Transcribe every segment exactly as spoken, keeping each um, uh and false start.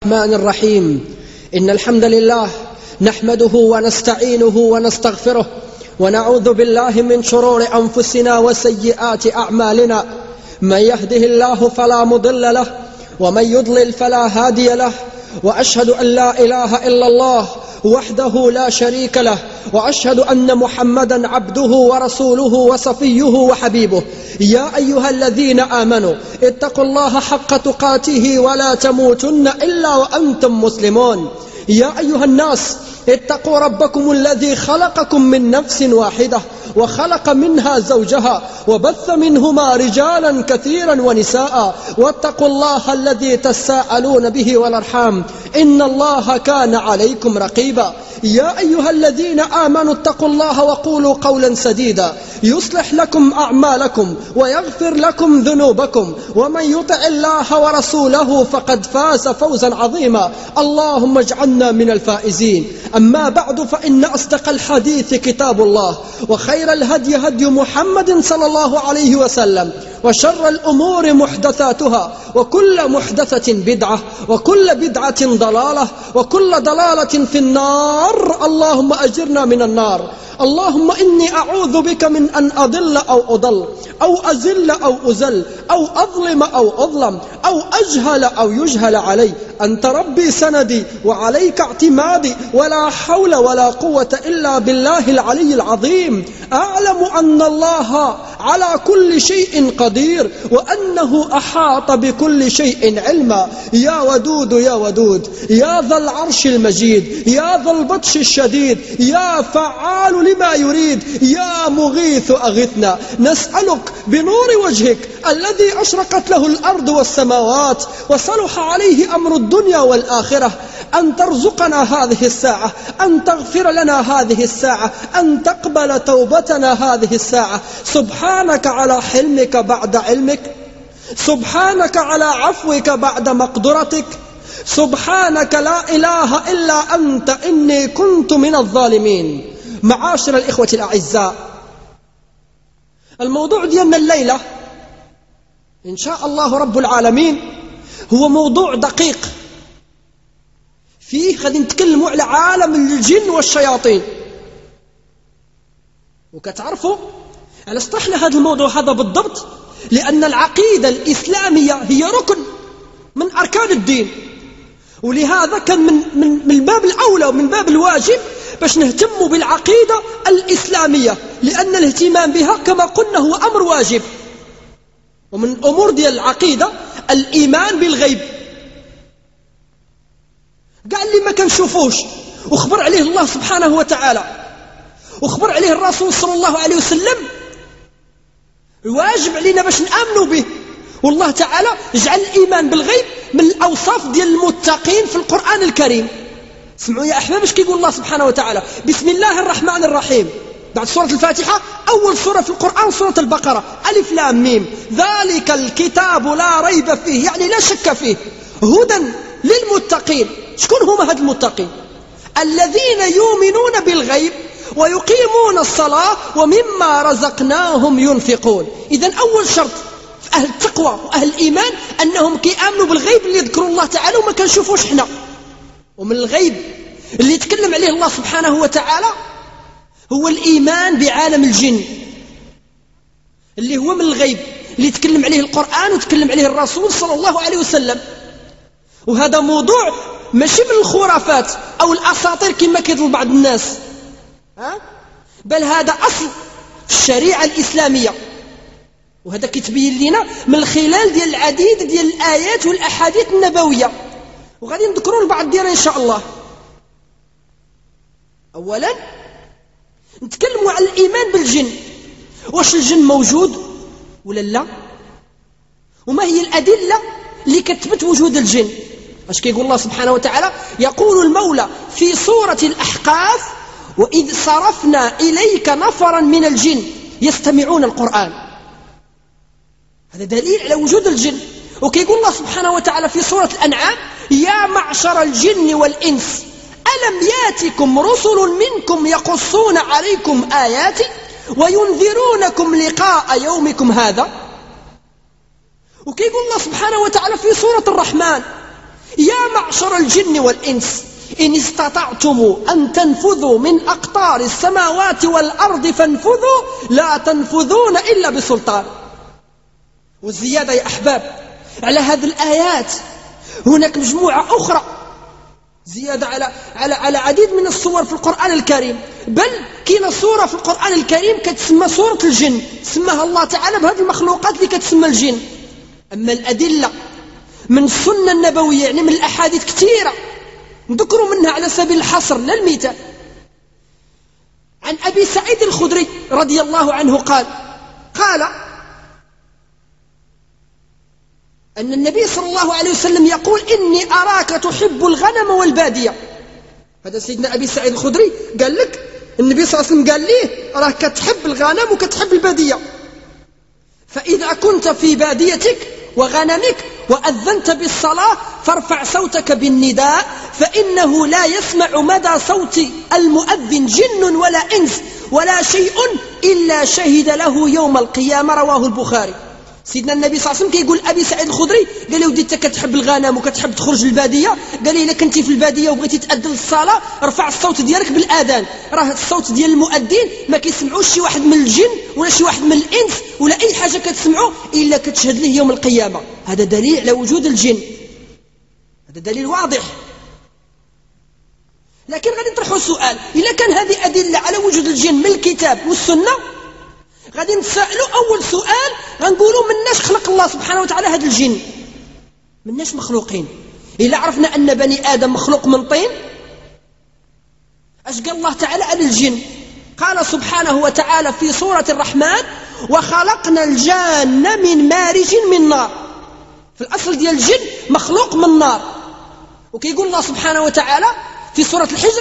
الرحمن الرحيم. إن الحمد لله نحمده ونستعينه ونستغفره ونعوذ بالله من شرور أنفسنا وسيئات أعمالنا. من يهده الله فلا مضل له ومن يضلل فلا هادي له، وأشهد أن لا إله إلا الله وحده لا شريك له، وأشهد أن محمدا عبده ورسوله وصفيه وحبيبه. يا أيها الذين آمنوا اتقوا الله حق تقاته ولا تموتن إلا وأنتم مسلمون. يا أيها الناس اتقوا ربكم الذي خلقكم من نفس واحدة وخلق منها زوجها وبث منهما رجالا كثيرا ونساء، واتقوا الله الذي تساءلون به والأرحام إن الله كان عليكم رقيبا. يا أيها الذين آمنوا اتقوا الله وقولوا قولا سديدا يصلح لكم أعمالكم ويغفر لكم ذنوبكم، ومن يطع الله ورسوله فقد فاز فوزا عظيما. اللهم اجعلنا من الفائزين. أما بعد، فإن أصدق الحديث كتاب الله، وخير الهدي هدي محمد صلى الله عليه وسلم، وشر الأمور محدثاتها، وكل محدثة بدعة، وكل بدعة ضلالة، وكل ضلالة في النار. اللهم أجرنا من النار. اللهم إني أعوذ بك من أن أضل أو أضل أو أزل أو أزل أو أظلم أو أظلم أو أجهل أو يجهل علي. أنت ربي سندي وعليك اعتمادي، ولا حول ولا قوة إلا بالله العلي العظيم. أعلم أن الله على كل شيء قدير، وأنه أحاط بكل شيء علما. يا ودود يا ودود، يا ذا العرش المجيد، يا ذا البطش الشديد، يا فعال لما يريد، يا مغيث أغثنا. نسألك بنور وجهك الذي أشرقت له الأرض والسماوات وصلح عليه أمر الدنيا والآخرة أن ترزقنا هذه الساعة، أن تغفر لنا هذه الساعة، أن تقبل توبتنا هذه الساعة. سبحانك على حلمك بعد علمك، سبحانك على عفوك بعد مقدرتك، سبحانك لا إله إلا أنت إني كنت من الظالمين. معاشر الإخوة الأعزاء، الموضوع ديالنا الليلة إن شاء الله رب العالمين هو موضوع دقيق. فيه غادي نتكلموا على عالم الجن والشياطين. وكتعرفوا علاش طرحنا هذا الموضوع هذا بالضبط؟ لأن العقيدة الإسلامية هي ركن من أركان الدين، ولهذا كان من, من, من باب الأولى ومن باب الواجب باش نهتموا بالعقيدة الإسلامية، لأن الاهتمام بها كما قلنا هو أمر واجب. ومن الأمور ديال العقيدة الإيمان بالغيب، قال اللي ما كنشوفوش وخبر عليه الله سبحانه وتعالى وخبر عليه الرسول صلى الله عليه وسلم، واجب علينا باش نآمنوا به. والله تعالى جعل الإيمان بالغيب من الأوصاف ديال المتقين في القرآن الكريم. سمعوا يا أحباب اش كيقول الله سبحانه وتعالى: بسم الله الرحمن الرحيم. بعد سورة الفاتحة أول سورة في القرآن سورة البقرة، ألف لام ميم. ذلك الكتاب لا ريب فيه، يعني لا شك فيه، هدى للمتقين. شكون هما هاد المتقين؟ الذين يؤمنون بالغيب ويقيمون الصلاة ومما رزقناهم ينفقون. إذن أول شرط في أهل التقوى وأهل الإيمان أنهم كيآمنوا بالغيب اللي يذكروا الله تعالى وما كنشوفوش حنا. ومن الغيب اللي يتكلم عليه الله سبحانه وتعالى هو الإيمان بعالم الجن، اللي هو من الغيب اللي يتكلم عليه القرآن ويتكلم عليه الرسول صلى الله عليه وسلم. وهذا موضوع ماشي من الخرافات أو الأساطير كما كيظن بعض الناس، ها؟ بل هذا أصل في الشريعة الإسلامية. وهذا كيتبين لنا من خلال ديال العديد ديال الآيات والأحاديث النبوية، وغادي نذكروا البعض ديالها إن شاء الله. أولا نتكلموا على الإيمان بالجن. واش الجن موجود ولا لا؟ وما هي الأدلة اللي كتثبت وجود الجن؟ اش كيقول الله سبحانه وتعالى؟ يقول المولى في سورة الأحقاف: وإذ صرفنا إليك نفرا من الجن يستمعون القرآن. هذا دليل على وجود الجن. وكيقول الله سبحانه وتعالى في سورة الأنعام: يا معشر الجن والإنس ألم ياتكم رسل منكم يقصون عليكم آياتي وينذرونكم لقاء يومكم هذا. وكيقول الله سبحانه وتعالى في سورة الرحمن: يا معشر الجن والإنس إن استطعتم أن تنفذوا من أقطار السماوات والأرض فانفذوا لا تنفذون إلا بسلطان. والزيادة يا أحباب على هذه الآيات هناك مجموعة أخرى زيادة على على على عديد من الصور في القرآن الكريم، بل كاينه صورة في القرآن الكريم كتسمى صورة الجن، سماها الله تعالى بهذه المخلوقات اللي كتسمى الجن. أما الأدلة من السنة النبوية يعني من الأحاديث كثيرة نذكروا منها على سبيل الحصر لا المثال. عن أبي سعيد الخدري رضي الله عنه قال قال أن النبي صلى الله عليه وسلم يقول إني أراك تحب الغنم والبادية. هذا سيدنا أبي سعيد الخدري قال لك النبي صلى الله عليه وسلم قال ليه راك كتحب الغنم وكتحب البادية، فإذا كنت في باديتك وغنمك وأذنت بالصلاة فارفع صوتك بالنداء فإنه لا يسمع مدى صوت المؤذن جن ولا إنس ولا شيء إلا شهد له يوم القيامة. رواه البخاري. سيدنا النبي صلى الله عليه وسلم كيقول أبي سعيد الخدري قال لي ودي انت كتحب الغنم وكتحب تخرج للبادية، قال لي إلا كنتي في البادية وبغيتي تأذن الصلاة رفع الصوت ديالك بالآذان، راه الصوت ديال المؤذن ما كيسمعوش شي واحد من الجن ولا شي واحد من الإنس ولا أي حاجة كتسمعه إلا كتشهد له يوم القيامة. هذا دليل على وجود الجن، هذا دليل واضح. لكن غادي نطرحوا سؤال، إلا كان هذه أدلة على وجود الجن من الكتاب والسنة غادي نسألوا أول سؤال غنقولوا مناش خلق الله سبحانه وتعالى هذا الجن؟ مناش مخلوقين. إلا عرفنا أن بني آدم مخلوق من طين أش قال الله تعالى عن الجن؟ قال سبحانه وتعالى في سورة الرحمن وخلقنا الجان من مارج من نار. في الأصل ديال الجن مخلوق من نار، وكيقول الله سبحانه وتعالى في سورة الحجر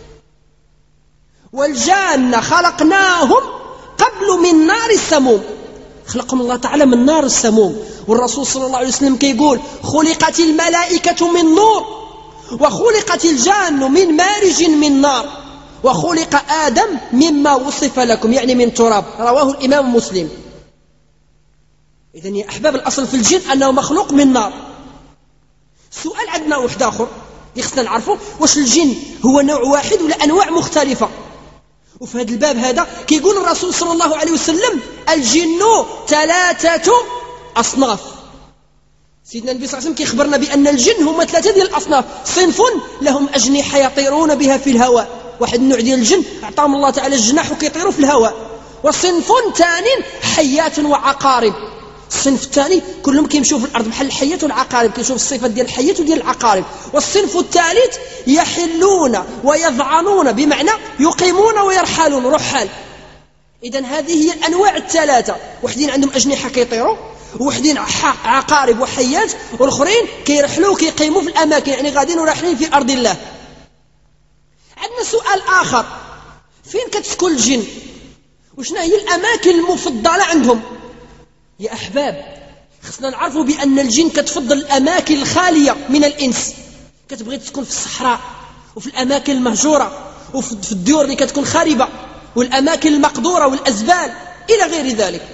والجان خلقناهم قبل من نار السموم. خلقهم الله تعالى من نار السموم. والرسول صلى الله عليه وسلم كيقول خلقت الملائكة من نور وخلقت الجان من مارج من نار وخلق آدم مما وصف لكم يعني من تراب. رواه الإمام مسلم. إذن يا أحباب الأصل في الجن أنه مخلوق من نار. سؤال عندنا واحد آخر يخصنا نعرفه، واش الجن هو نوع واحد ولا أنواع مختلفة؟ وفي هذا الباب هذا كيقول الرسول صلى الله عليه وسلم الجن ثلاثة أصناف. سيدنا النبي صلى الله عليه وسلم كيخبرنا بأن الجن هم ثلاثة ديال الأصناف. صنف لهم أجنحة يطيرون بها في الهواء، واحد النوع ديال الجن أعطاهم الله تعالى الجناح وكيطيروا في الهواء. وصنف ثاني حيات وعقارب. الصنف الثاني كلهم كيمشوا في الأرض بحال الحيات والعقارب، كيشوف الصفات ديال الحيات وديال العقارب. والصنف الثالث يحلون ويذعنون بمعنى يقيمون ويرحلون رحال. إذن هذه هي الأنواع الثلاثة، وحدين عندهم أجنحة كيطيروا وحدين عقارب وحيات، والآخرين كيرحلوا وكيقيموا في الأماكن يعني غادين وراحلين في أرض الله. عندنا سؤال آخر، فين كتسكن الجن؟ وشنا هي الأماكن المفضلة عندهم؟ يا أحباب خصنا نعرفوا بأن الجن كتفضل الأماكن الخالية من الإنس، كتبغي تسكن في الصحراء وفي الأماكن المهجورة وفي الديور اللي كتكون خاربة والأماكن المقدورة والأزبال إلى غير ذلك.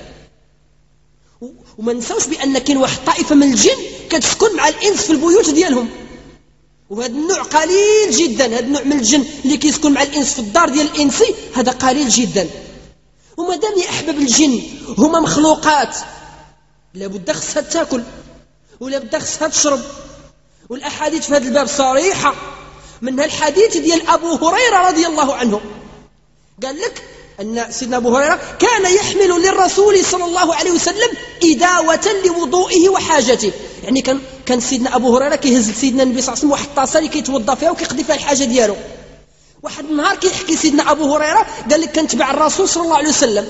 وما نساوش بأن كاين واحد طائفة من الجن كتسكن مع الإنس في البيوت ديالهم، وهذا النوع قليل جدا. هذا النوع من الجن اللي كيسكن مع الإنس في الدار ديال الإنسي هذا قليل جدا. وما دام يا أحباب الجن هما مخلوقات لابد خصها تاكل ولابد خصها تشرب، والأحاديث في هذا الباب صريحة. منها الحديث ديال أبو هريرة رضي الله عنه قال لك أن سيدنا أبو هريرة كان يحمل للرسول صلى الله عليه وسلم إداوة لوضوئه وحاجته. يعني كان كان سيدنا أبو هريرة كيهز سيدنا النبي صلى الله عليه وسلم واحد الطاسة اللي كيتوضا فيها وكيقضي فيها الحاجة ديالو. واحد النهار كيحكي سيدنا أبو هريرة قال لك كنتبع الرسول صلى الله عليه وسلم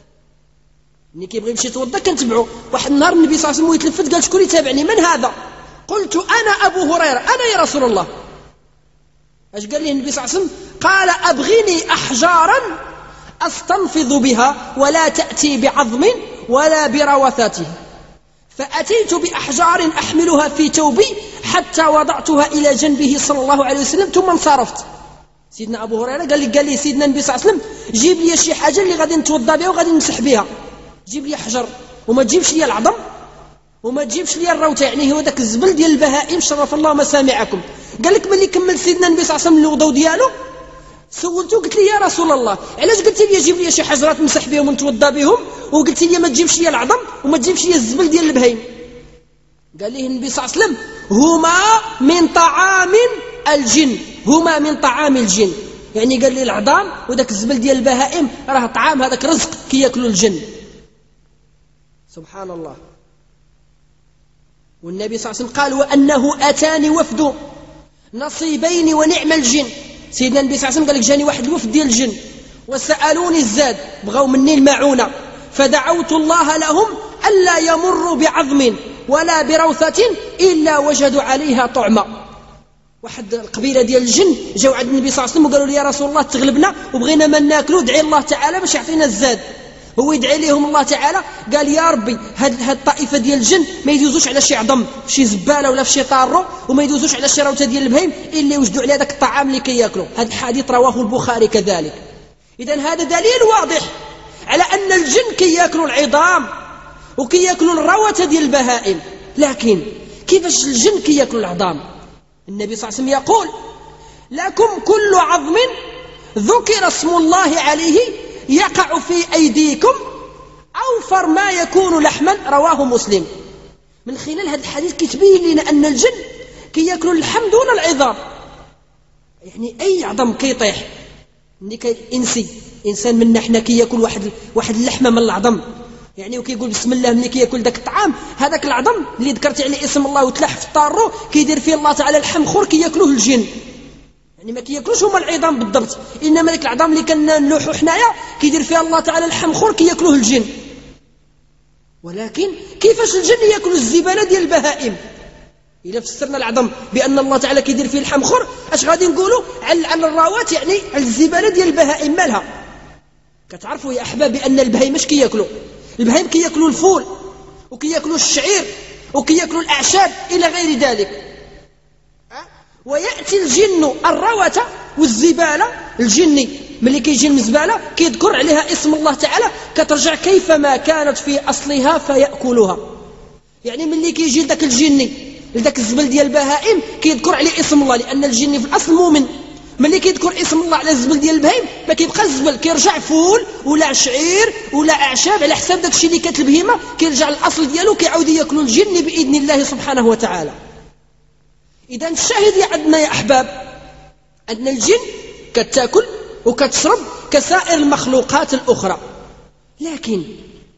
ملي كيبغي يمشي يتوضا كنتبعو. واحد النهار النبي صلى الله عليه وسلم يتلفت قال شكون يتابعني؟ من هذا؟ قلت أنا أبو هريرة. أنا يا رسول الله. اش قال لي النبي صلى الله عليه وسلم؟ قال أبغني أحجارا أستنفض بها ولا تأتي بعظم ولا بروثاته. فأتيت بأحجار أحملها في توبي حتى وضعتها إلى جنبه صلى الله عليه وسلم ثم انصرفت. سيدنا أبو هريرة قال لي قال لي سيدنا النبي صلى الله عليه وسلم جيب لي شي حاجة اللي غادي نتوضا بها وغادي نمسح بها، جيب لي حجر وما تجيبش لي العظم وما تجيبش لي الروته، يعني هو داك الزبل ديال البهائم شرف الله مسامعكم. قال لك ملي كمل سيدنا النبي صلى الله عليه وسلم الوضوء ديالو سولته قلت لي يا رسول الله علاش قلت لي جيب لي شي حجرات نمسح بهم ونتوضا بهم وقلت لي ما تجيبش لي العظم وما تجيبش لي الزبل ديال البهيم؟ قال لي النبي صلى الله عليه وسلم هما من طعام الجن، هما من طعام الجن، يعني قال لي العظام وداك الزبل ديال البهائم راه طعام، هذاك رزق كي ياكلوا الجن. سبحان الله. والنبي صلى الله عليه وسلم قال وأنه أتاني وفد نصيبين ونعم الجن. سيدنا النبي صلى الله عليه وسلم قال لك جاني واحد الوفد ديال الجن وسألوني الزاد، بغاو مني المعونة، فدعوت الله لهم ألا يمروا بعظم ولا بروثة إلا وجدوا عليها طعمة. واحد القبيلة ديال الجن جاو عند النبي صلى الله عليه وسلم وقالوا له يا رسول الله تغلبنا وبغينا ما ناكلوا، دعي الله تعالى باش يعطينا الزاد. هو يدعي لهم الله تعالى قال يا ربي هاد هاد الطائفة ديال الجن ما يدوزوش على شي عظم في شي زبالة ولا في شي طارو، وما يدوزوش على شي روتة ديال البهيم إلا يوجدوا على داك الطعام اللي كياكلوا. هذا الحديث رواه البخاري كذلك. إذن هذا دليل واضح على أن الجن كياكلوا العظام وكياكلوا الروتة ديال البهائم. لكن كيفاش الجن كياكلوا العظام؟ النبي صلى الله عليه وسلم يقول لكم كل عظم ذكر اسم الله عليه يقع في أيديكم أوفر ما يكون لحما، رواه مسلم. من خلال هذا الحديث كتبين لنا أن الجن كياكلوا اللحم دون العظام، يعني أي عظم كيطيح ملي كينسي إنسان منا حنا كياكل واحد واحد اللحمة من العظم، يعني وكيقول بسم الله ملي كياكل داك الطعام، هذاك العظم اللي ذكرت عليه اسم الله وتلح في الطارو كيدير فيه الله تعالى لحم خور كياكلوه الجن، يعني ما كياكلوش هما العظام بالضبط، انما ديك العظام اللي كنلوحو حنايا كيدير فيها الله تعالى لحم خور كياكلوه الجن. ولكن كيفاش الجن ياكلوا الزباله ديال البهائم؟ الا فسرنا العظم بان الله تعالى كيدير فيه لحم خور، اش غادي نقولوا على على الراوات، يعني على الزباله ديال البهائم مالها؟ كتعرفوا يا احباب بان البهائم اش كياكلوا؟ البهائم كياكلوا الفول وكياكلوا الشعير وكياكلوا الاعشاب الى غير ذلك. ويأتي الجن الروثة والزبالة، الجني ملي كيجي المزبالة كيذكر عليها اسم الله تعالى كترجع كيفما كانت في أصلها فيأكلها. يعني ملي كيجي لذاك الجني لذاك الزبل ديال البهائم كيذكر عليه اسم الله، لأن الجني في الأصل مؤمن. ملي كيذكر اسم الله على الزبل ديال البهائم ما كيبقى الزبل، كيرجع فول ولا شعير ولا أعشاب على حساب داك الشيء اللي كانت البهيمة، كيرجع الأصل ديالو كيعاود ياكلوا الجن بإذن الله سبحانه وتعالى. إذا الشاهد عندنا يا أحباب أن الجن كتاكل وكتشرب كسائر المخلوقات الأخرى، لكن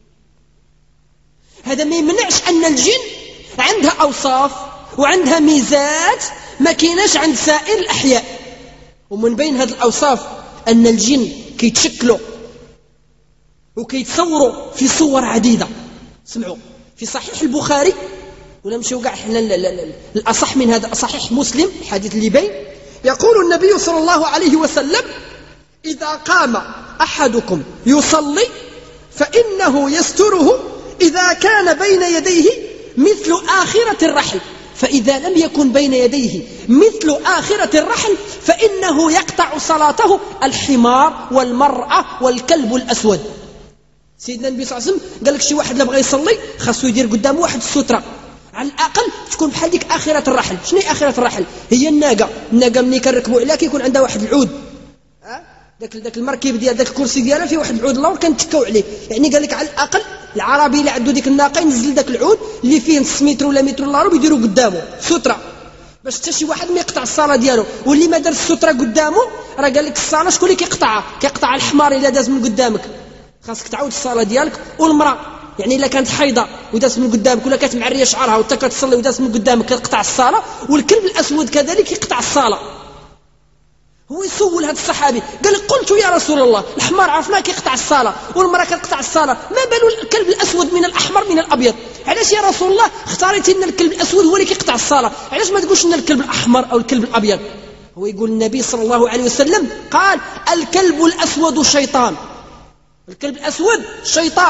هذا ما يمنعش أن الجن عندها أوصاف وعندها ميزات ما كيناش عند سائر الأحياء. ومن بين هذه الأوصاف أن الجن كيتشكلوا وكيتصوروا في صور عديدة. سمعوا في صحيح البخاري ولا مشيو كاع حنا الأصح من هذا صحيح مسلم الحديث اللي بين، يقول النبي صلى الله عليه وسلم إذا قام أحدكم يصلي فإنه يستره إذا كان بين يديه مثل آخرة الرحل، فإذا لم يكن بين يديه مثل آخرة الرحل فإنه يقطع صلاته الحمار والمرأة والكلب الأسود. سيدنا النبي صلى الله عليه وسلم قال لك شي واحد لبغى يصلي خاصو يدير قدامه واحد السترة على الأقل تكون بحال ديك آخرة الرحل. شنو هي آخرة الرحل؟ هي الناقة. الناقة ملي كنركبوا عليها كيكون عندها واحد العود، داك داك المركب ديال داك الكرسي ديالها فيه واحد العود اللور كنتكاو عليه، يعني قال لك على الأقل العربي اللي عنده ديك الناقة ينزل داك العود اللي فيه نص متر ولا متر الا ربع يديروا قدامه سترة باش حتى شي واحد ما يقطع الصلاة ديالو. واللي ما دار السترة قدامه راه قال لك الصلاة شكون اللي كيقطعها؟ كيقطع الحمار إلا داز من قدامك، خاصك تعاود الصلاة ديالك. والمرأة يعني إلا كانت حيضة وداس من قدامك ولا كانت معرية شعرها وتا كتصلي وداس من قدامك كتقطع الصلاة. والكلب الأسود كذلك يقطع الصلاة. هو يسول هذا الصحابي قال لك قلت يا رسول الله الحمار عرفناه كيقطع الصلاة والمرأة كتقطع الصلاة، ما بال الكلب الأسود من الأحمر من الأبيض؟ علاش يا رسول الله اختاريتي ان الكلب الأسود هو اللي كيقطع الصلاة؟ علاش ما تقولش ان الكلب الأحمر أو الكلب الأبيض؟ هو يقول النبي صلى الله عليه وسلم قال الكلب الأسود شيطان، الكلب الأسود شيطان،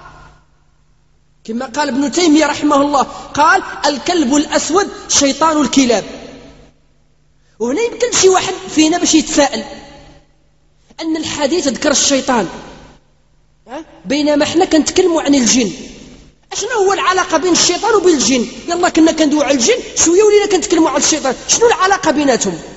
كما قال ابن تيمية رحمه الله قال الكلب الأسود شيطان الكلاب. وهنا يمكن شي واحد فينا باش يتساءل أن الحديث ذكر الشيطان بينما احنا كنتكلموا عن الجن، شنو هو العلاقة بين الشيطان وبين الجن؟ يلا كنا كندويو على الجن شوية ولينا كنتكلموا على الشيطان، شنو العلاقة بيناتهم؟